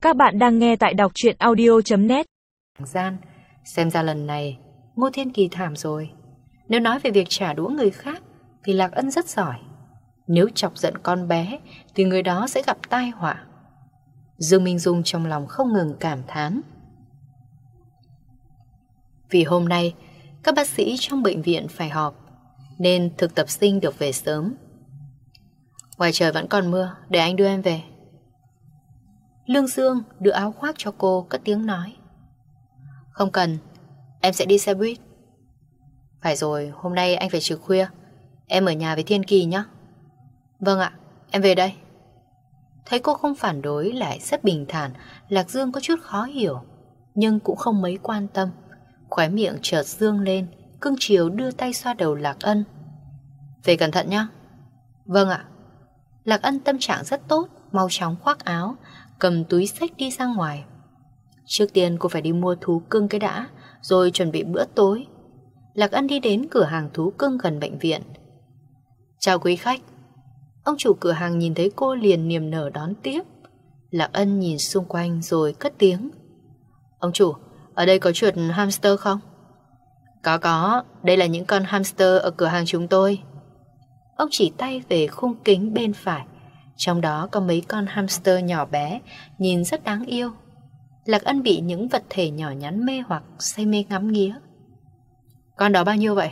Các bạn đang nghe tại đọc truyện audio.net. Gian, xem ra lần này Ngô Thiên Kỳ thảm rồi. Nếu nói về việc trả đũa người khác thì Lạc Ân rất giỏi. Nếu chọc giận con bé thì người đó sẽ gặp tai họa. Dương Minh Dung trong lòng không ngừng cảm thán. Vì hôm nay các bác sĩ trong bệnh viện phải họp nên thực tập sinh được về sớm. Ngoài trời vẫn còn mưa, để anh đưa em về. Lương Dương đưa áo khoác cho cô, cất tiếng nói. Không cần, em sẽ đi xe buýt. Phải rồi, hôm nay anh phải trực khuya. Em ở nhà với Thiên Kỳ nhé. Vâng ạ, em về đây. Thấy cô không phản đối, lại rất bình thản, Lạc Dương có chút khó hiểu, nhưng cũng không mấy quan tâm. Khóe miệng chợt dương lên, cưng chiều đưa tay xoa đầu Lạc Ân. Về cẩn thận nhé. Vâng ạ. Lạc Ân tâm trạng rất tốt, mau chóng khoác áo, cầm túi xách đi ra ngoài. Trước tiên cô phải đi mua thú cưng cái đã, rồi chuẩn bị bữa tối. Lạc Ân đi đến cửa hàng thú cưng gần bệnh viện. Chào quý khách. Ông chủ cửa hàng nhìn thấy cô liền niềm nở đón tiếp. Lạc Ân nhìn xung quanh rồi cất tiếng. Ông chủ, ở đây có chuột hamster không? Có, đây là những con hamster ở cửa hàng chúng tôi. Ông chỉ tay về khung kính bên phải. Trong đó có mấy con hamster nhỏ bé, nhìn rất đáng yêu. Lạc Ân bị những vật thể nhỏ nhắn mê hoặc, say mê ngắm nghía. Con đó bao nhiêu vậy?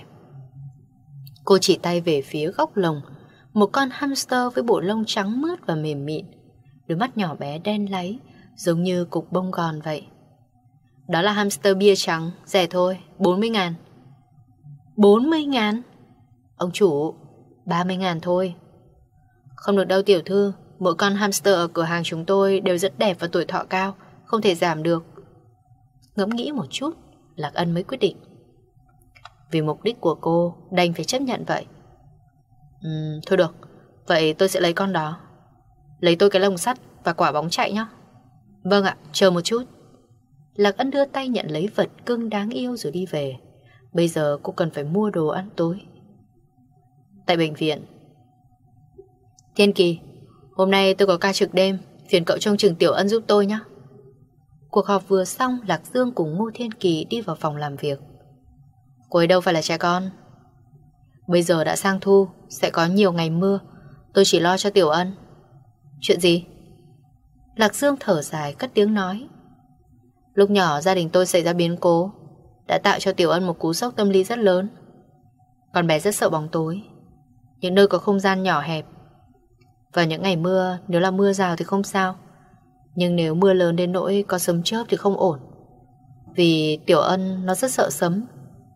Cô chỉ tay về phía góc lồng. Một con hamster với bộ lông trắng mướt và mềm mịn, đôi mắt nhỏ bé đen láy, giống như cục bông gòn vậy. Đó là hamster bia trắng, rẻ thôi, 40.000. 40.000? Ông chủ, 30.000 thôi. Không được đâu tiểu thư, mỗi con hamster ở cửa hàng chúng tôi đều rất đẹp và tuổi thọ cao, không thể giảm được. Ngẫm nghĩ một chút, Lạc Ân mới quyết định. Vì mục đích của cô, đành phải chấp nhận vậy. Thôi được, vậy tôi sẽ lấy con đó. Lấy tôi cái lồng sắt và quả bóng chạy nhé. Vâng ạ, chờ một chút. Lạc Ân đưa tay nhận lấy vật cưng đáng yêu rồi đi về. Bây giờ cô cần phải mua đồ ăn tối. Tại bệnh viện. Thiên Kỳ, hôm nay tôi có ca trực đêm, phiền cậu trông chừng Tiểu Ân giúp tôi nhé. Cuộc họp vừa xong, Lạc Dương cùng Ngô Thiên Kỳ đi vào phòng làm việc. Cô ấy đâu phải là trẻ con. Bây giờ đã sang thu, sẽ có nhiều ngày mưa, tôi chỉ lo cho Tiểu Ân. Chuyện gì? Lạc Dương thở dài cất tiếng nói. Lúc nhỏ gia đình tôi xảy ra biến cố, đã tạo cho Tiểu Ân một cú sốc tâm lý rất lớn. Con bé rất sợ bóng tối, những nơi có không gian nhỏ hẹp. Vào những ngày mưa, nếu là mưa rào thì không sao, nhưng nếu mưa lớn đến nỗi có sấm chớp thì không ổn. Vì Tiểu Ân nó rất sợ sấm.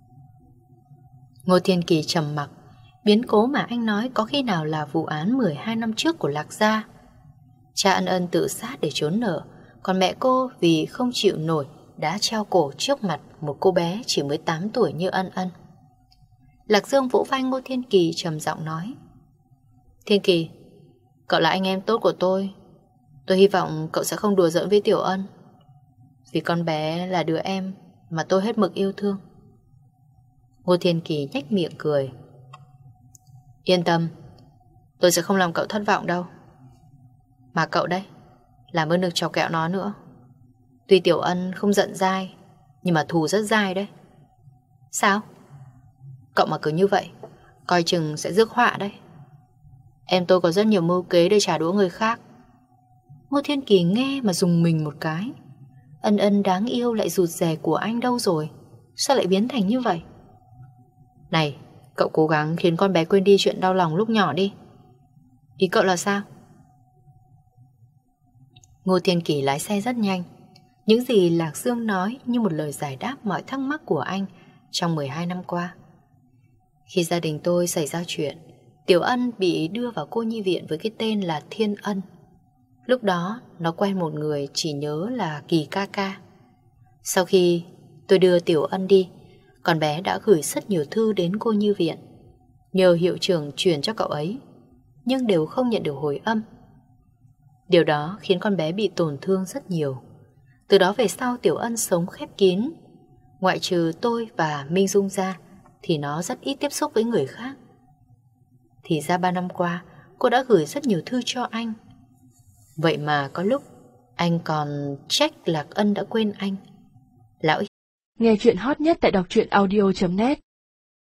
Ngô Thiên Kỳ trầm mặc. Biến cố mà anh nói có khi nào là vụ án 12 năm trước của Lạc gia? Cha Ân tự sát để trốn nợ, còn mẹ cô vì không chịu nổi đã treo cổ trước mặt một cô bé chỉ mới 8 tuổi như Ân. Lạc Dương vỗ vai Ngô Thiên Kỳ trầm giọng nói. Thiên Kỳ, cậu là anh em tốt của tôi. Tôi hy vọng cậu sẽ không đùa giỡn với Tiểu Ân, vì con bé là đứa em mà tôi hết mực yêu thương. Ngô Thiên Kỳ nhếch miệng cười. Yên tâm, tôi sẽ không làm cậu thất vọng đâu. Mà cậu đấy, làm ơn đừng chọc kẹo nó nữa. Tuy Tiểu Ân không giận dai, nhưng mà thù rất dai đấy. Sao? Cậu mà cứ như vậy, coi chừng sẽ rước họa đấy. Em tôi có rất nhiều mưu kế để trả đũa người khác. Ngô Thiên Kỳ nghe mà rùng mình một cái. Ân đáng yêu lại rụt rè của anh đâu rồi? Sao lại biến thành như vậy? Này, cậu cố gắng khiến con bé quên đi chuyện đau lòng lúc nhỏ đi. Ý cậu là sao? Ngô Thiên Kỳ lái xe rất nhanh. Những gì Lạc Dương nói như một lời giải đáp mọi thắc mắc của anh trong 12 năm qua. Khi gia đình tôi xảy ra chuyện, Tiểu Ân bị đưa vào cô nhi viện với cái tên là Thiên Ân. Lúc đó nó quen một người chỉ nhớ là Kỳ ca ca. Sau khi tôi đưa Tiểu Ân đi, con bé đã gửi rất nhiều thư đến cô nhi viện, nhờ hiệu trưởng chuyển cho cậu ấy, nhưng đều không nhận được hồi âm. Điều đó khiến con bé bị tổn thương rất nhiều. Từ đó về sau Tiểu Ân sống khép kín. Ngoại trừ tôi và Minh Dung ra thì nó rất ít tiếp xúc với người khác. Thì ra 3 năm qua cô đã gửi rất nhiều thư cho anh. Vậy mà có lúc Anh còn trách Lạc Ân đã quên anh. Lão Nghe chuyện hot nhất tại đọc truyện audio.net